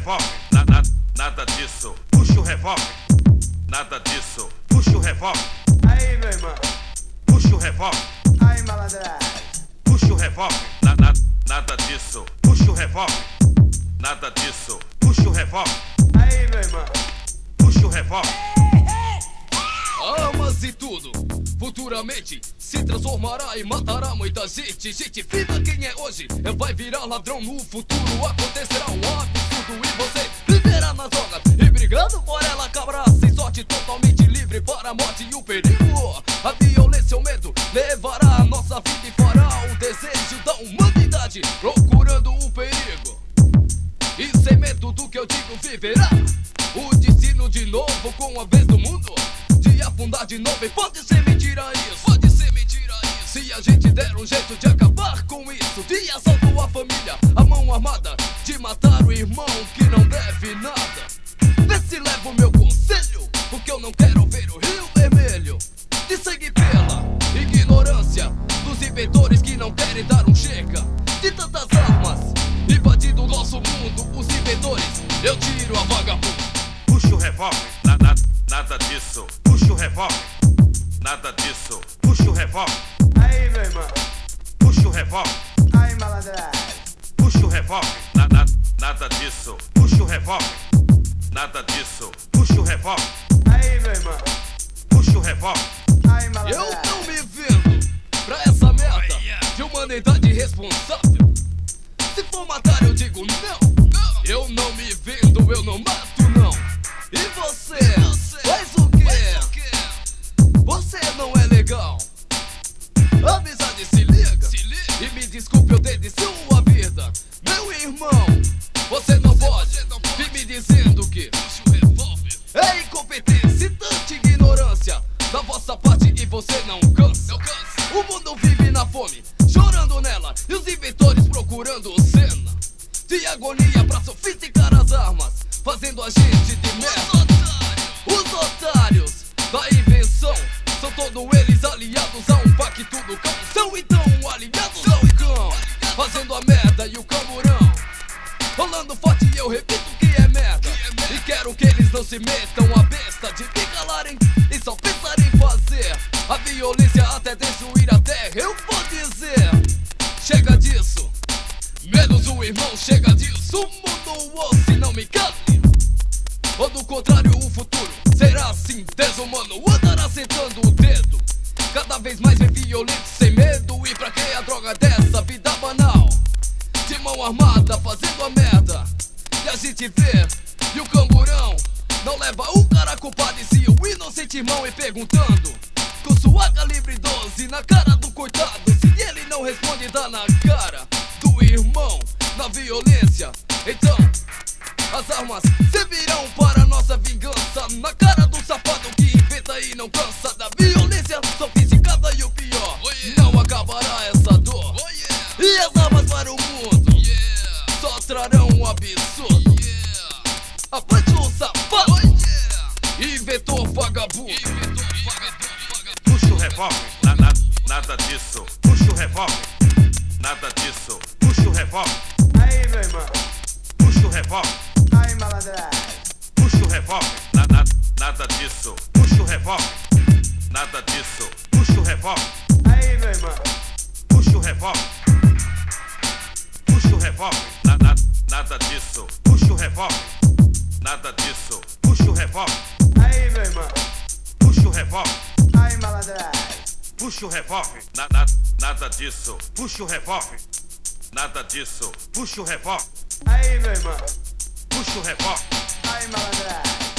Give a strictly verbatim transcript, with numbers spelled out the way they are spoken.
revólver, na, na, nada disso. Puxa o revólver, nada disso. Puxa o revólver. Aí, meu irmão. Puxa o revólver. Aí, malandragem. Puxa o revólver, na, na, nada disso. Puxa o revólver, nada disso. Puxa o revólver. Aí, meu irmão. Puxa o revólver. Armas e tudo, futuramente se transformará e matará muita gente. Gente fina quem é hoje, vai virar ladrão no futuro. Acontecerá um absurdo e você viverá nas drogas e brigando por ela acabará sem sorte, totalmente livre para a morte e o perigo. A violência, o medo levará a nossa vida e fará o desejo da humanidade procurando o perigo. E sem medo do que eu digo viverá o destino de novo com a vez do mundo de afundar de novo. E pode ser mentira isso, pode ser mentira isso. Se a gente der um jeito de acabar com isso, de assalto à família, a mão armada de matar o irmão que não deve nada. Vê se leva o meu conselho, porque eu não quero ver o Rio Vermelho de sangue pela ignorância dos inventores que não querem dar um chega de tantas armas invadindo o nosso mundo. Os inventores, eu tiro a vagabundo. Puxa o revólver, na, na, nada disso. Puxa o revólver, nada disso. Puxa o revólver. Aí, meu irmão. Puxa o revólver. Aí, malandragem. Puxa o revólver, na, na, nada disso. Puxa o revólver, nada disso. Puxa o revólver. Aí, meu irmão. Puxa o revólver. Aí, Eu malandragem. não me vendo pra essa merda de humanidade irresponsável. Se for matar eu digo não. Eu não me vendo, eu não mato não. E você, faz o quê? Você não é legal. Amizade, se liga, e me desculpe eu desde sua vida. Meu irmão, você não pode vir me dizendo que é incompetência e tanta ignorância da vossa parte e você não cansa. O mundo vive na fome, chorando nela, e os inventores procurando cena de agonia pra sofisticar as armas, fazendo a gente de merda. Os otários da invenção são todos eles aliados a um pacto do cão. São então aliados ao cão, fazendo a merda e o camburão rolando forte e eu repito que é merda. E quero que eles não se metam a besta de me calarem e só pensarem em fazer a violência até destruir a terra. Eu vou dizer, chega disso, menos o irmão, chega disso. O mundo ou se não me cale, ou do contrário o futuro será assim, desumano, andará sentando o dedo. Cada vez mais vem violento, sem medo. E pra que a droga dessa vida banal? De mão armada, fazendo a merda e a gente vê, e o camburão não leva o cara culpado e se o inocente irmão e perguntando com sua calibre doze na cara do coitado. Se ele não responde, dá na cara do irmão na violência. Então as armas servirão para nossa vingança na cara do safado que inventa e não cansa da violência sofisticada. E o pior, não acabará essa dor. E as armas para o mundo só trarão um absurdo. Aplante o safado, inventor vagabundo. Puxa o revólver, na, na, nada disso. Puxa o revólver, nada disso. Puxa o revólver. Aí, meu irmão. Puxa o revólver. Aí, malandragem. Puxa o revólver, na, na, nada disso. Puxa o revólver, nada disso. Puxa o revólver. Aí, meu irmão. Puxa o revólver. Puxa o revólver, na, na, nada disso. Puxa o revólver, nada disso. Puxa o revólver. Aí, meu irmão. Puxa o revólver. Aí, malandragem. Puxa o revólver, na, na, nada disso. Puxa o revólver, nada disso. Puxa o revólver. Aí, meu irmão. Puxa o revólver. Aí, malandragem.